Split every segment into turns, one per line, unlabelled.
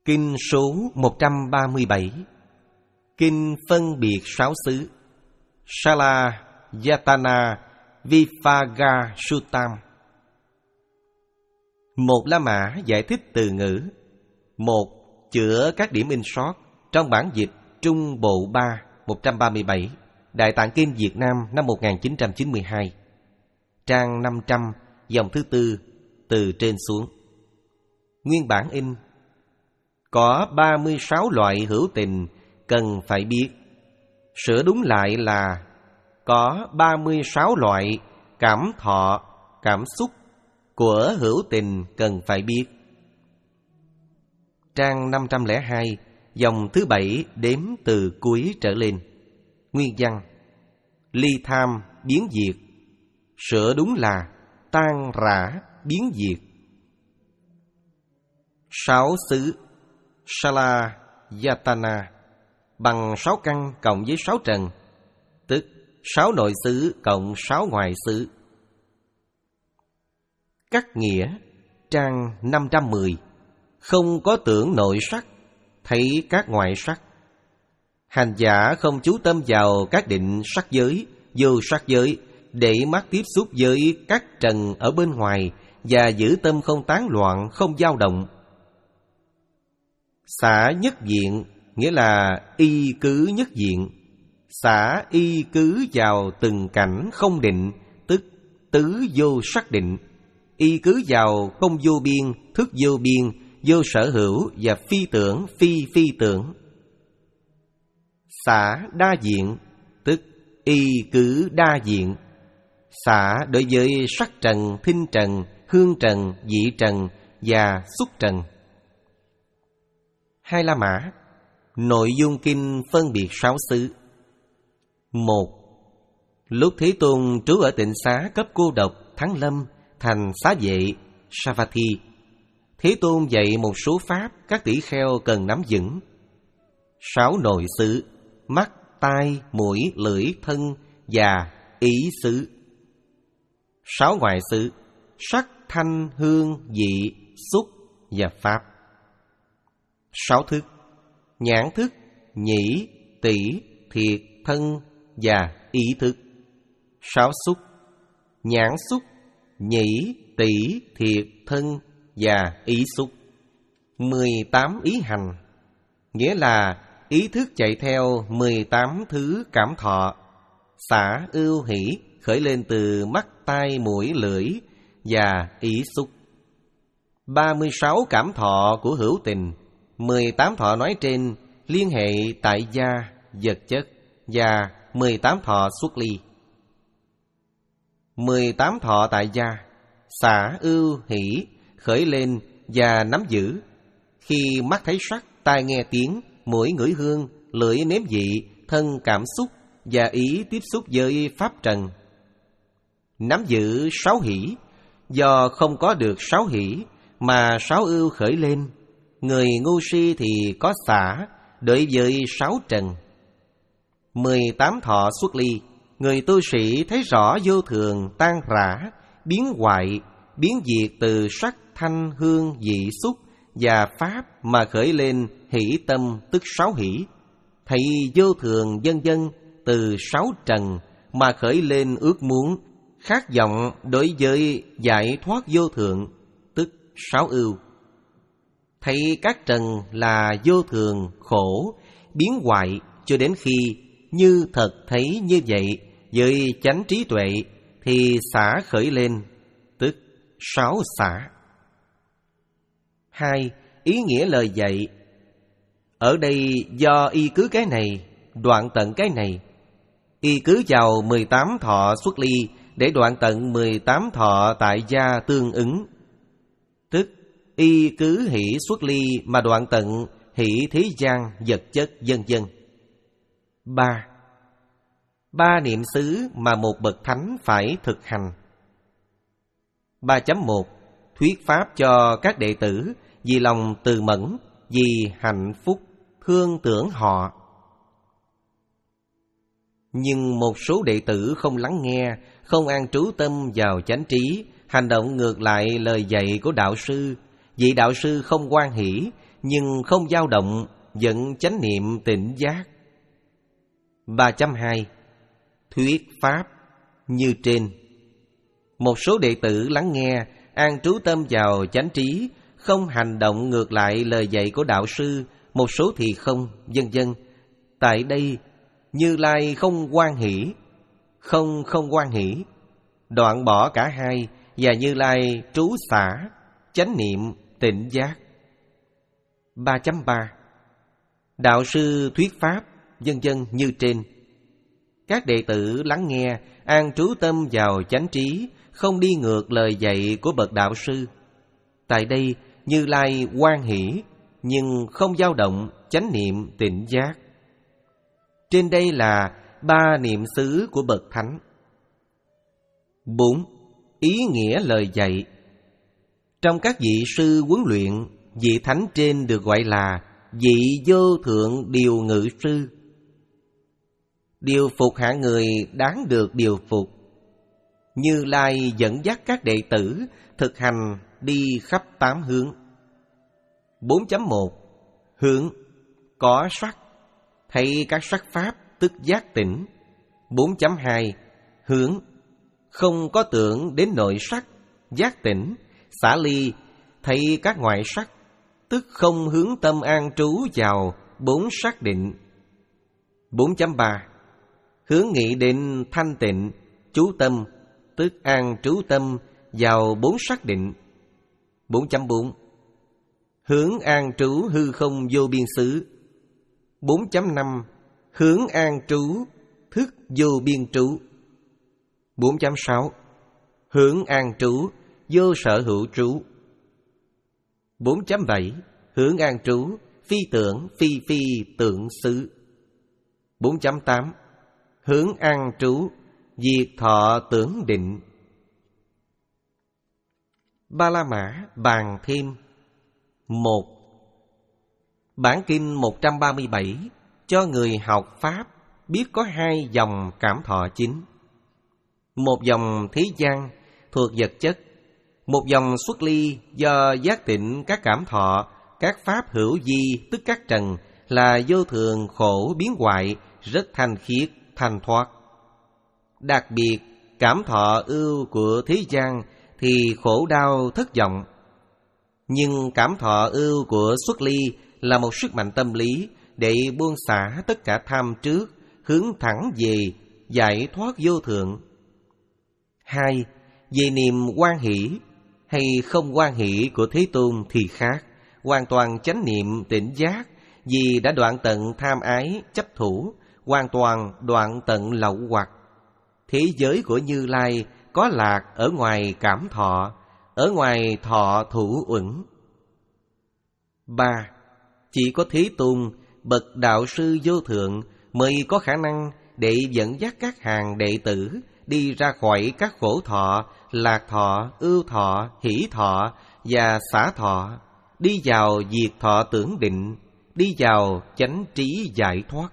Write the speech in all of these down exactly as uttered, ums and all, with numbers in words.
Kinh số một trăm ba mươi bảy. Kinh phân biệt sáu xứ. Sala Yatana Viphaga Suttam. Một La Mã giải thích từ ngữ. Một, chữa các điểm in sót trong bản dịch Trung Bộ ba một trăm ba mươi bảy, Đại Tạng Kinh Việt Nam năm một nghìn chín trăm chín mươi hai, trang năm trăm, dòng thứ tư, từ trên xuống. Nguyên bản in: có ba mươi sáu loại hữu tình cần phải biết. Sửa đúng lại là có ba mươi sáu loại cảm thọ, cảm xúc của hữu tình cần phải biết. Trang năm trăm lẻ hai, dòng thứ bảy đếm từ cuối trở lên. Nguyên văn: ly tham biến diệt. Sửa đúng là tan rã biến diệt. Sáu xứ Sala Yatana bằng sáu căn cộng với sáu trần, tức sáu nội xứ cộng sáu ngoại xứ. Cắt nghĩa: trang năm trăm mười. Không có tưởng nội sắc, thấy các ngoại sắc. Hành giả không chú tâm vào các định sắc giới, vô sắc giới, để mắt tiếp xúc với các trần ở bên ngoài và giữ tâm không tán loạn, không dao động. Xả nhất diện nghĩa là y cứ nhất diện. Xả y cứ vào từng cảnh không định, tức tứ vô sắc định. Y cứ vào không vô biên, thức vô biên, vô sở hữu và phi tưởng, phi phi tưởng. Xả đa diện, tức y cứ đa diện. Xả đối với sắc trần, thinh trần, hương trần, vị trần và xúc trần. Hai La Mã. Nội dung kinh phân biệt sáu xứ. Một. Lúc Thế Tôn trú ở tịnh xá cấp cô độc Thắng Lâm, thành xá vệ Savatthi, Thế Tôn dạy một số pháp các tỷ kheo cần nắm vững. Sáu nội xứ: mắt, tai, mũi, lưỡi, thân và ý xứ. Sáu ngoại xứ: sắc, thanh, hương, vị, xúc và pháp. Sáu thức: nhãn thức, nhĩ, tỷ, thiệt, thân và ý thức. Sáu xúc: nhãn xúc, nhĩ, tỷ, thiệt, thân và ý xúc. Mười tám ý hành, nghĩa là ý thức chạy theo mười tám thứ cảm thọ. Xả ưu hỷ khởi lên từ mắt, tai, mũi, lưỡi và ý xúc. Ba mươi sáu cảm thọ của hữu tình. Mười tám thọ nói trên liên hệ tại gia, vật chất và mười tám thọ xuất ly. Mười tám thọ tại gia, xả ưu hỷ khởi lên và nắm giữ. Khi mắt thấy sắc, tai nghe tiếng, mũi ngửi hương, lưỡi nếm vị, thân cảm xúc và ý tiếp xúc với pháp trần. Nắm giữ sáu hỷ. Do không có được sáu hỷ mà sáu ưu khởi lên, người ngu si thì có xả đối với sáu trần. Mười tám thọ xuất ly. Người tu sĩ thấy rõ vô thường, tan rã, biến hoại, biến diệt từ sắc, thanh, hương, vị, xúc và pháp mà khởi lên hỷ tâm, tức sáu hỷ. Thấy vô thường vân vân từ sáu trần mà khởi lên ước muốn, khát vọng đối với giải thoát vô thượng, tức sáu ưu. Thấy các trần là vô thường, khổ, biến hoại cho đến khi như thật thấy như vậy với chánh trí tuệ thì xả khởi lên, tức sáu xả. Hai. Ý nghĩa lời dạy. Ở đây do y cứ cái này, đoạn tận cái này. Y cứ vào mười tám thọ xuất ly để đoạn tận mười tám thọ tại gia tương ứng. Tức y cứ hỷ xuất ly mà đoạn tận hỷ thế gian, vật chất vân vân. Ba. Ba niệm xứ mà một bậc thánh phải thực hành. Ba chấm một. Thuyết pháp cho các đệ tử vì lòng từ mẫn, vì hạnh phúc, thương tưởng họ. Nhưng một số đệ tử không lắng nghe, không an trú tâm vào chánh trí, hành động ngược lại lời dạy của đạo sư. Vị đạo sư không hoan hỷ, nhưng không dao động, vẫn chánh niệm tỉnh giác. Ba chấm hai. Thuyết pháp như trên. Một số đệ tử lắng nghe, an trú tâm vào chánh trí, không hành động ngược lại lời dạy của đạo sư, một số thì không, vân vân. Tại đây, Như Lai không hoan hỷ, không không hoan hỷ, đoạn bỏ cả hai, và Như Lai trú xả, chánh niệm, tỉnh giác. Ba chấm ba. Đạo sư thuyết pháp, vân vân như trên. Các đệ tử lắng nghe, an trú tâm vào chánh trí, không đi ngược lời dạy của bậc đạo sư. Tại đây, Như Lai hoan hỷ, nhưng không dao động, chánh niệm, tỉnh giác. Trên đây là ba niệm xứ của bậc thánh. Bốn. Ý nghĩa lời dạy. Trong các vị sư huấn luyện, vị thánh trên được gọi là vị vô thượng điều ngự sư. Điều phục hạng người đáng được điều phục. Như Lai dẫn dắt các đệ tử thực hành đi khắp tám hướng. Bốn chấm một. Hướng có sắc, thấy các sắc pháp tức giác tỉnh. Bốn chấm hai. Hướng không có tưởng đến nội sắc, giác tỉnh, xả ly, thấy các ngoại sắc, tức không hướng tâm an trú vào bốn sắc định. Bốn chấm ba. Hướng nghĩ đến thanh tịnh, chú tâm, tức an trú tâm vào bốn sắc định. Bốn chấm bốn. Hướng an trú hư không vô biên xứ. Bốn chấm năm. Hướng an trú thức vô biên trú. Bốn chấm sáu. Hướng an trú vô sở hữu trú. Bốn chấm bảy. Hướng an trú phi tưởng phi phi tưởng xứ. Bốn chấm tám. Hướng an trú diệt thọ tưởng định. Ba La Mã bàn thêm. Một. Bản kinh một trăm ba mươi bảy cho người học Pháp biết có hai dòng cảm thọ chính. Một dòng thế gian thuộc vật chất, một dòng xuất ly do giác tỉnh các cảm thọ, các pháp hữu vi tức các trần là vô thường khổ biến hoại, rất thanh khiết, thanh thoát. Đặc biệt, cảm thọ ưu của thế gian thì khổ đau thất vọng. Nhưng cảm thọ ưu của xuất ly là một sức mạnh tâm lý để buông xả tất cả tham trước, hướng thẳng về giải thoát vô thượng. Hai, về niềm hoan hỷ hay không hoan hỷ của Thế Tôn thì khác, hoàn toàn chánh niệm tỉnh giác, vì đã đoạn tận tham ái chấp thủ, hoàn toàn đoạn tận lậu hoặc. Thế giới của Như Lai có lạc ở ngoài cảm thọ, ở ngoài thọ thủ uẩn. Ba. Chỉ có Thế Tôn, bậc đạo sư vô thượng mới có khả năng để dẫn dắt các hàng đệ tử đi ra khỏi các khổ thọ, lạc thọ, ưu thọ, hỷ thọ và xả thọ, đi vào diệt thọ tưởng định, đi vào chánh trí giải thoát.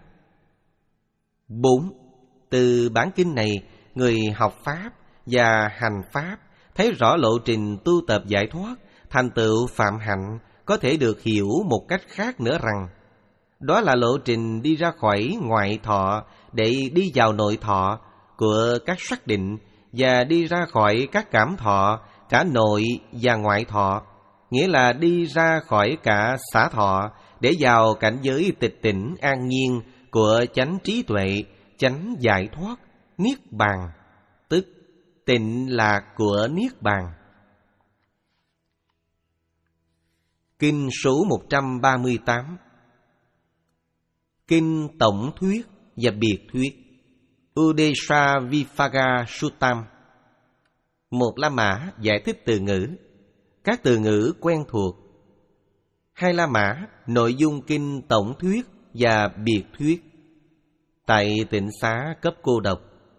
Bốn. Từ bản kinh này, người học Pháp và hành Pháp thấy rõ lộ trình tu tập giải thoát, thành tựu phạm hạnh có thể được hiểu một cách khác nữa rằng đó là lộ trình đi ra khỏi ngoại thọ để đi vào nội thọ của các sắc định và đi ra khỏi các cảm thọ cả nội và ngoại thọ, nghĩa là đi ra khỏi cả xả thọ để vào cảnh giới tịch tỉnh an nhiên của chánh trí tuệ, chánh giải thoát, niết bàn, tức tịnh lạc của niết bàn. Kinh số một trăm ba mươi tám. Kinh tổng thuyết và biệt thuyết, Udesha Vipaga Suttam. Một La Mã giải thích từ ngữ, các từ ngữ quen thuộc. Hai La Mã nội dung kinh tổng thuyết và biệt thuyết tại tịnh xá cấp cô độc.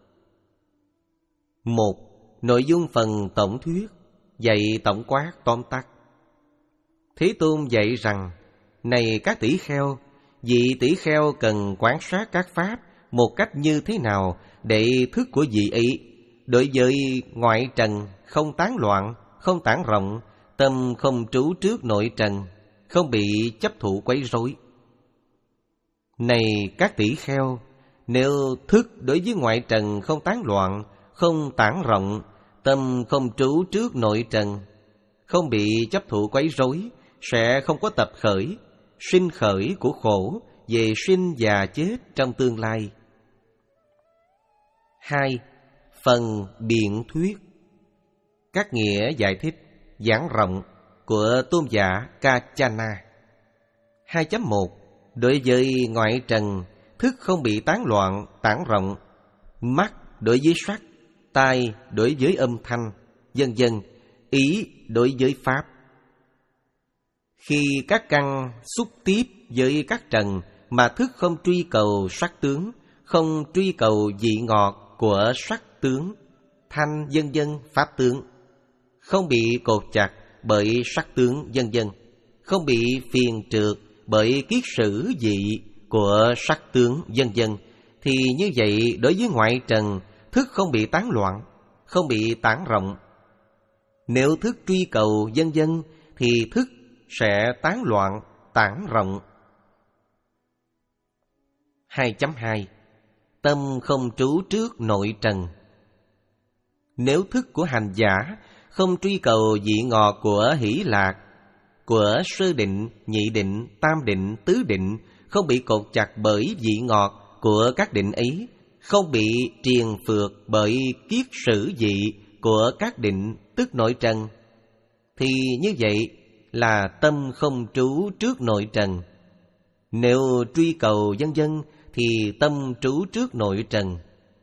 Một. Nội dung phần tổng thuyết dạy tổng quát tóm tắt. Thế Tôn dạy rằng: này các tỷ kheo, vị tỷ kheo cần quan sát các pháp một cách như thế nào để thức của vị ấy đối với ngoại trần không tán loạn, không tản rộng, tâm không trú trước nội trần, không bị chấp thủ quấy rối. Này các tỷ kheo, nếu thức đối với ngoại trần không tán loạn, không tản rộng, tâm không trú trước nội trần, không bị chấp thủ quấy rối, sẽ không có tập khởi, sinh khởi của khổ về sinh già chết trong tương lai. Hai. Phần biện thuyết. Các nghĩa giải thích, giảng rộng của tôn giả Kachana. Hai chấm một. Đối với ngoại trần, thức không bị tán loạn, tản rộng. Mắt đối với sắc, tai đối với âm thanh, vân vân, ý đối với pháp. Khi các căn xúc tiếp với các trần mà thức không truy cầu sắc tướng, không truy cầu vị ngọt của sắc tướng, thanh vân vân pháp tướng, không bị cột chặt bởi sắc tướng vân vân, không bị phiền trượt bởi kiết sử vị của sắc tướng vân vân, thì như vậy đối với ngoại trần, thức không bị tán loạn, không bị tản rộng. Nếu thức truy cầu vân vân thì thức sẽ tán loạn, tản rộng. Hai chấm hai. Tâm không trú trước nội trần. Nếu thức của hành giả không truy cầu vị ngọt của hỷ lạc, của sơ định, nhị định, tam định, tứ định, không bị cột chặt bởi vị ngọt của các định ấy, không bị triền phược bởi kiết sử vị của các định tức nội trần, thì như vậy là tâm không trú trước nội trần. Nếu truy cầu vân vân thì tâm trú trước nội trần.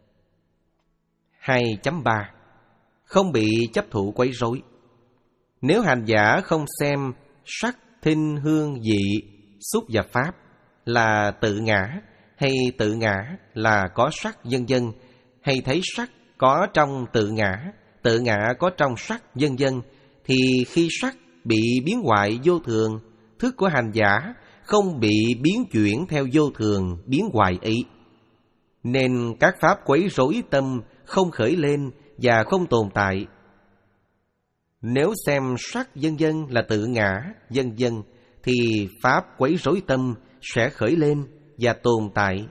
Hai chấm ba. Không bị chấp thủ quấy rối. Nếu hành giả không xem sắc, thinh, hương, vị, xúc và pháp là tự ngã, hay tự ngã là có sắc vân vân, hay thấy sắc có trong tự ngã, tự ngã có trong sắc vân vân, thì khi sắc bị biến hoại vô thường, thức của hành giả không bị biến chuyển theo vô thường biến hoại ấy, nên các pháp quấy rối tâm không khởi lên và không tồn tại. Nếu xem sắc vân vân là tự ngã vân vân, thì pháp quấy rối tâm sẽ khởi lên và tồn tại.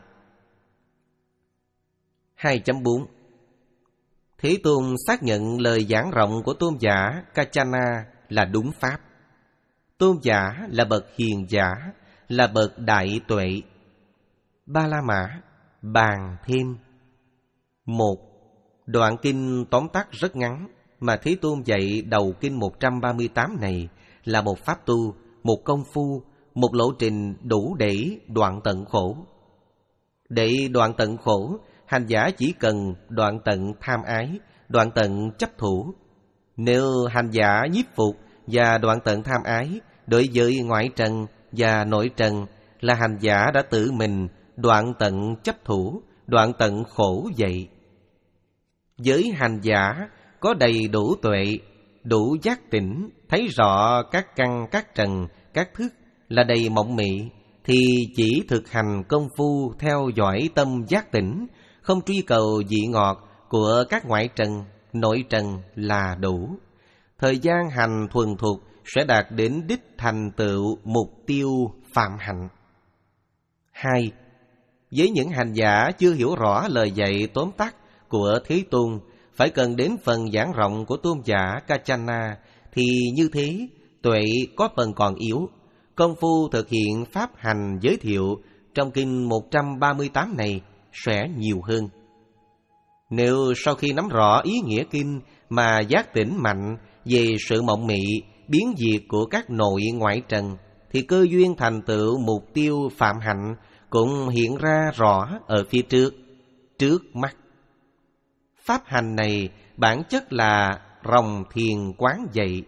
Hai chấm bốn. Thế Tôn xác nhận lời giảng rộng của tôn giả Kachana là đúng pháp. Tôn giả là bậc hiền giả, là bậc đại tuệ. Ba La Mã bàn thêm. Một. Đoạn kinh tóm tắt rất ngắn mà Thế Tôn dạy đầu kinh một trăm ba mươi tám này là một pháp tu, một công phu, một lộ trình đủ để đoạn tận khổ. Để đoạn tận khổ, hành giả chỉ cần đoạn tận tham ái, đoạn tận chấp thủ. Nếu hành giả nhiếp phục và đoạn tận tham ái đối với ngoại trần và nội trần, là hành giả đã tự mình đoạn tận chấp thủ, đoạn tận khổ vậy. Với hành giả có đầy đủ tuệ, đủ giác tỉnh, thấy rõ các căn, các trần, các thức là đầy mộng mị, thì chỉ thực hành công phu theo dõi tâm giác tỉnh, không truy cầu vị ngọt của các ngoại trần, nội trần là đủ. Thời gian hành thuần thục sẽ đạt đến đích thành tựu mục tiêu phạm hạnh. Hai. Với những hành giả chưa hiểu rõ lời dạy tóm tắt của Thế Tôn, phải cần đến phần giảng rộng của tôn giả Kachana, thì như thế tuệ có phần còn yếu. Công phu thực hiện pháp hành giới thiệu trong kinh một trăm ba mươi tám này sẽ nhiều hơn. Nếu sau khi nắm rõ ý nghĩa kinh mà giác tỉnh mạnh về sự mộng mị, biến diệt của các nội ngoại trần, thì cơ duyên thành tựu mục tiêu phạm hạnh cũng hiện ra rõ ở phía trước, trước mắt. Pháp hành này bản chất là ròng thiền quán dạy.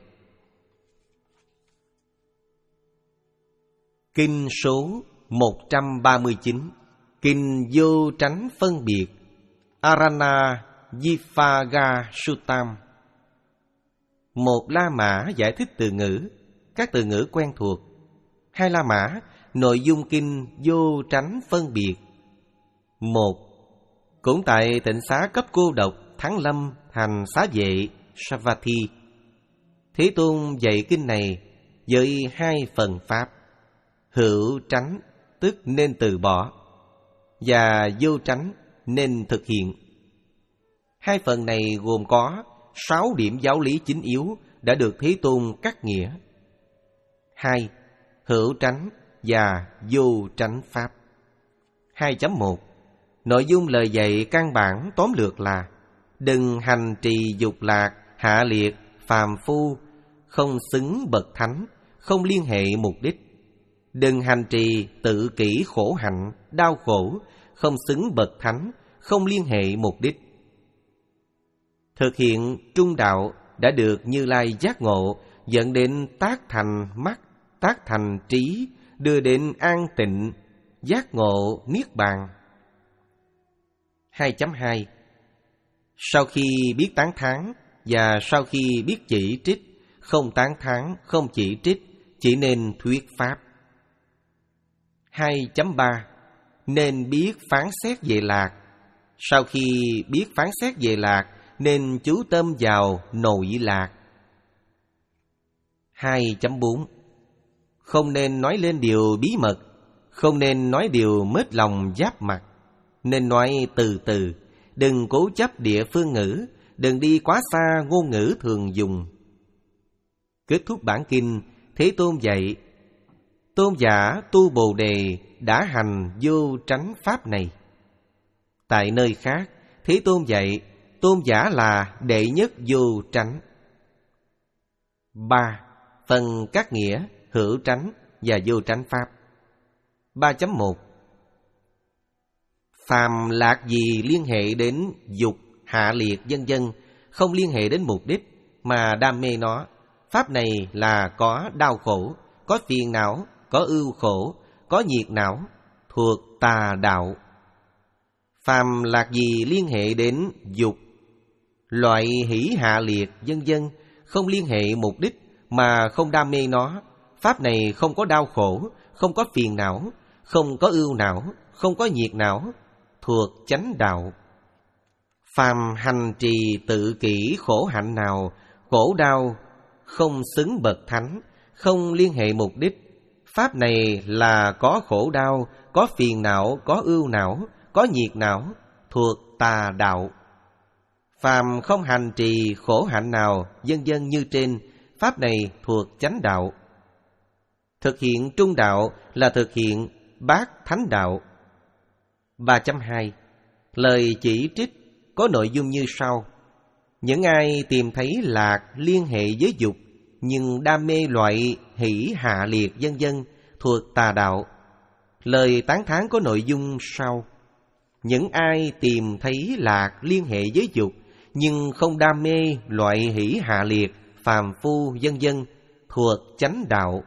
Kinh số một trăm ba mươi chín. Kinh vô tránh phân biệt, Arana Vipaga Suttam. Một La Mã giải thích từ ngữ, các từ ngữ quen thuộc. Hai La Mã, nội dung kinh vô tránh phân biệt. Một. Cũng tại tịnh xá cấp cô độc Thắng Lâm thành xá vệ Savatthi, Thế Tôn dạy kinh này với hai phần pháp. Hữu tránh tức nên từ bỏ, và vô tránh nên thực hiện. Hai phần này gồm có sáu điểm giáo lý chính yếu đã được Thế Tôn cắt nghĩa. Hai, hữu tránh và vô tránh pháp. hai chấm một. Nội dung lời dạy căn bản tóm lược là: đừng hành trì dục lạc, hạ liệt, phàm phu, không xứng bậc thánh, không liên hệ mục đích. Đừng hành trì tự kỷ khổ hạnh, đau khổ, không xứng bậc thánh, không liên hệ mục đích. Thực hiện trung đạo đã được Như Lai giác ngộ, dẫn đến tác thành mắt, tác thành trí, đưa đến an tịnh, giác ngộ niết bàn. hai chấm hai. Sau khi biết tán thán và sau khi biết chỉ trích, không tán thán, không chỉ trích, chỉ nên thuyết pháp. hai chấm ba. Nên biết phán xét về lạc. Sau khi biết phán xét về lạc, nên chú tâm vào nội lạc. hai chấm bốn. Không nên nói lên điều bí mật, không nên nói điều mết lòng giáp mặt. Nên nói từ từ, đừng cố chấp địa phương ngữ, đừng đi quá xa ngôn ngữ thường dùng. Kết thúc bản kinh, Thế Tôn dạy: tôn giả tu Bồ Đề đã hành vô tránh pháp này. Tại nơi khác, Thế Tôn dạy tôn giả là đệ nhất vô tránh. Ba. Phần các nghĩa hữu tránh và vô tránh pháp. ba chấm một. Phàm lạc gì liên hệ đến dục, hạ liệt vân vân, không liên hệ đến mục đích mà đam mê nó, pháp này là có đau khổ, có phiền não, có ưu khổ, có nhiệt não, thuộc tà đạo. Phàm lạc gì liên hệ đến dục, loại hỷ hạ liệt vân vân, không liên hệ mục đích mà không đam mê nó, pháp này không có đau khổ, không có phiền não, không có ưu não, không có nhiệt não, thuộc chánh đạo. Phàm hành trì tự kỷ khổ hạnh nào, khổ đau, không xứng bậc thánh, không liên hệ mục đích, pháp này là có khổ đau, có phiền não, có ưu não, có nhiệt não, thuộc tà đạo. Phàm không hành trì khổ hạnh nào, vân vân như trên, pháp này thuộc chánh đạo. Thực hiện trung đạo là thực hiện bát thánh đạo. ba chấm hai. Lời chỉ trích có nội dung như sau: những ai tìm thấy lạc liên hệ với dục, nhưng đam mê loại hỷ hạ liệt vân vân, thuộc tà đạo. Lời tán thán có nội dung sau: những ai tìm thấy lạc liên hệ với dục, nhưng không đam mê loại hỷ hạ liệt, phàm phu vân vân, thuộc chánh đạo.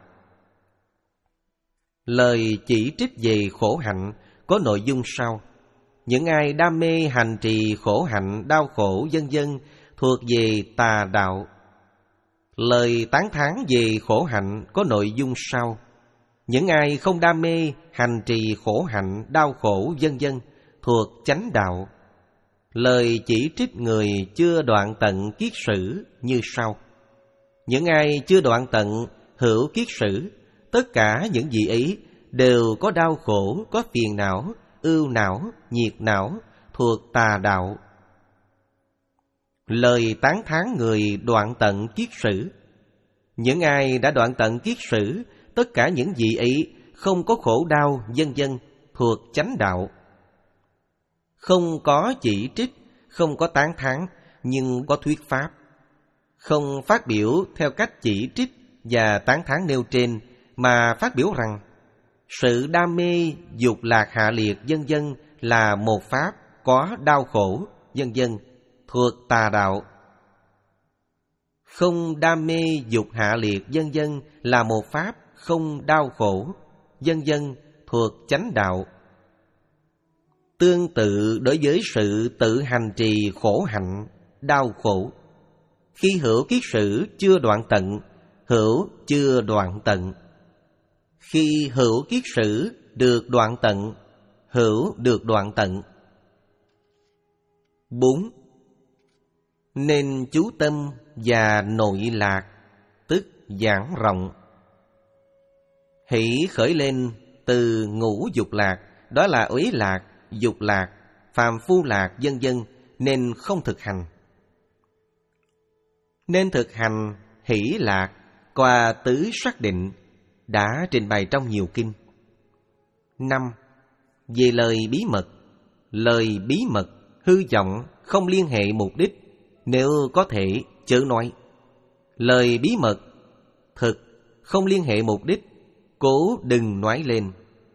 Lời chỉ trích về khổ hạnh có nội dung sau: những ai đam mê hành trì khổ hạnh, đau khổ vân vân, thuộc về tà đạo. Lời tán thán về khổ hạnh có nội dung sau: những ai không đam mê hành trì khổ hạnh, đau khổ vân vân, thuộc chánh đạo. Lời chỉ trích người chưa đoạn tận kiết sử như sau: những ai chưa đoạn tận hữu kiết sử, tất cả những gì ấy đều có đau khổ, có phiền não, ưu não, nhiệt não, thuộc tà đạo. Lời tán thán người đoạn tận kiết sử: những ai đã đoạn tận kiết sử, tất cả những gì ấy không có khổ đau vân vân, thuộc chánh đạo. Không có chỉ trích, không có tán thán, nhưng có thuyết pháp. Không phát biểu theo cách chỉ trích và tán thán nêu trên, mà phát biểu rằng sự đam mê dục lạc hạ liệt vân vân là một pháp có đau khổ vân vân, thuộc tà đạo. Không đam mê dục hạ liệt vân vân là một pháp không đau khổ vân vân, thuộc chánh đạo. Tương tự đối với sự tự hành trì khổ hạnh, đau khổ, khi hữu kiết sử chưa đoạn tận, hữu chưa đoạn tận. Khi hữu kiết sử được đoạn tận, hữu được đoạn tận. Bốn. Nên chú tâm và nội lạc, tức giảng rộng, Hỷ khởi lên từ ngũ dục lạc, đó là uế lạc, dục lạc, phàm phu lạc, vân vân, nên không thực hành. Nên thực hành hỷ lạc qua tứ xác định đã trình bày trong nhiều kinh. Năm. Về lời bí mật. Lời bí mật hư vọng, không liên hệ mục đích, nếu có thể chớ nói. Lời bí mật thực, không liên hệ mục đích, cố đừng nói lên.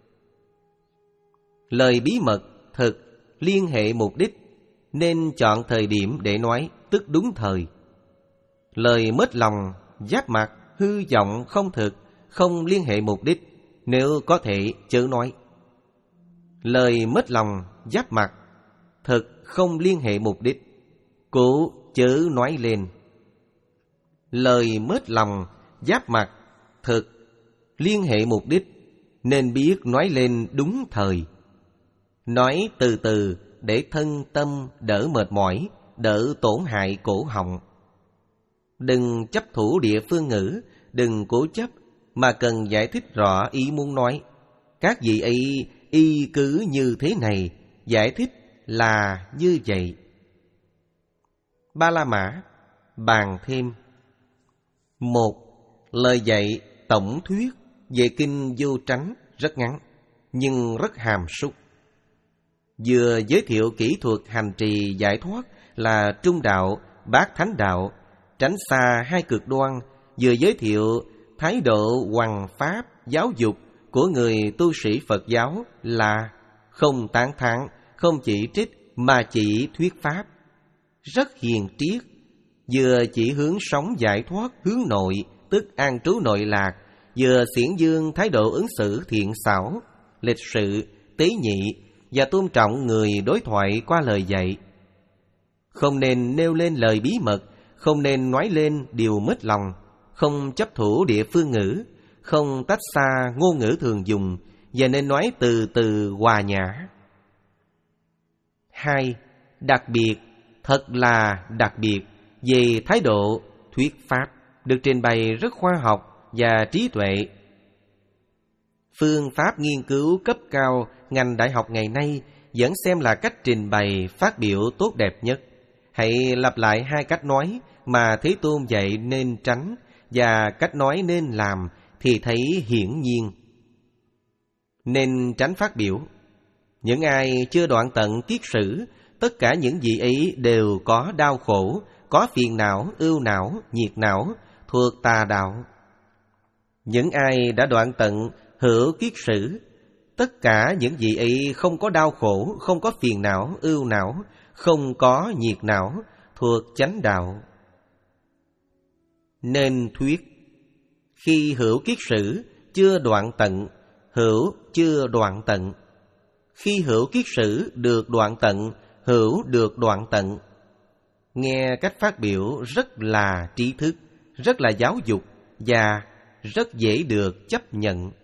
Lời bí mật thực, liên hệ mục đích, nên chọn thời điểm để nói, tức đúng thời. Lời mất lòng, giáp mặt, hư vọng, không thực, không liên hệ mục đích, nếu có thể chớ nói. Lời mất lòng, giáp mặt, thực không liên hệ mục đích, cố chớ nói lên. Lời mất lòng, giáp mặt, thực liên hệ mục đích, nên biết nói lên đúng thời. Nói từ từ để thân tâm đỡ mệt mỏi, đỡ tổn hại cổ họng. Đừng chấp thủ địa phương ngữ, đừng cố chấp, mà cần giải thích rõ ý muốn nói. Các vị ấy y cứ như thế này, giải thích là như vậy. Ba La Mã bàn thêm. Một. Lời dạy tổng thuyết về kinh Vô Tránh rất ngắn, nhưng rất hàm súc. Vừa giới thiệu kỹ thuật hành trì giải thoát là trung đạo, bát thánh đạo, tránh xa hai cực đoan, vừa giới thiệu thái độ hoằng pháp giáo dục của người tu sĩ Phật giáo là không tán thán, không chỉ trích, mà chỉ thuyết pháp. Rất hiền triết, vừa chỉ hướng sống giải thoát hướng nội, tức an trú nội lạc, vừa xiển dương thái độ ứng xử thiện xảo, lịch sự, tế nhị và tôn trọng người đối thoại qua lời dạy. Không nên nêu lên lời bí mật, không nên nói lên điều mất lòng, không chấp thủ địa phương ngữ, không tách xa ngôn ngữ thường dùng, và nên nói từ từ hòa nhã. Hai. Đặc biệt, thật là đặc biệt, về thái độ thuyết pháp, được trình bày rất khoa học và trí tuệ. Phương pháp nghiên cứu cấp cao ngành đại học ngày nay vẫn xem là cách trình bày phát biểu tốt đẹp nhất. Hãy lặp lại hai cách nói mà Thế Tôn dạy nên tránh, và cách nói nên làm thì thấy hiển nhiên. Nên tránh phát biểu. Những ai chưa đoạn tận kiết sử, tất cả những vị ấy đều có đau khổ, có phiền não, ưu não, nhiệt não, thuộc tà đạo. Những ai đã đoạn tận hữu kiết sử, tất cả những vị ấy không có đau khổ, không có phiền não, ưu não, không có nhiệt não, thuộc chánh đạo. Nên thuyết. Khi hữu kiết sử chưa đoạn tận, hữu chưa đoạn tận. Khi hữu kiết sử được đoạn tận, hữu được đoạn tận. Nghe cách phát biểu rất là trí thức, rất là giáo dục và rất dễ được chấp nhận.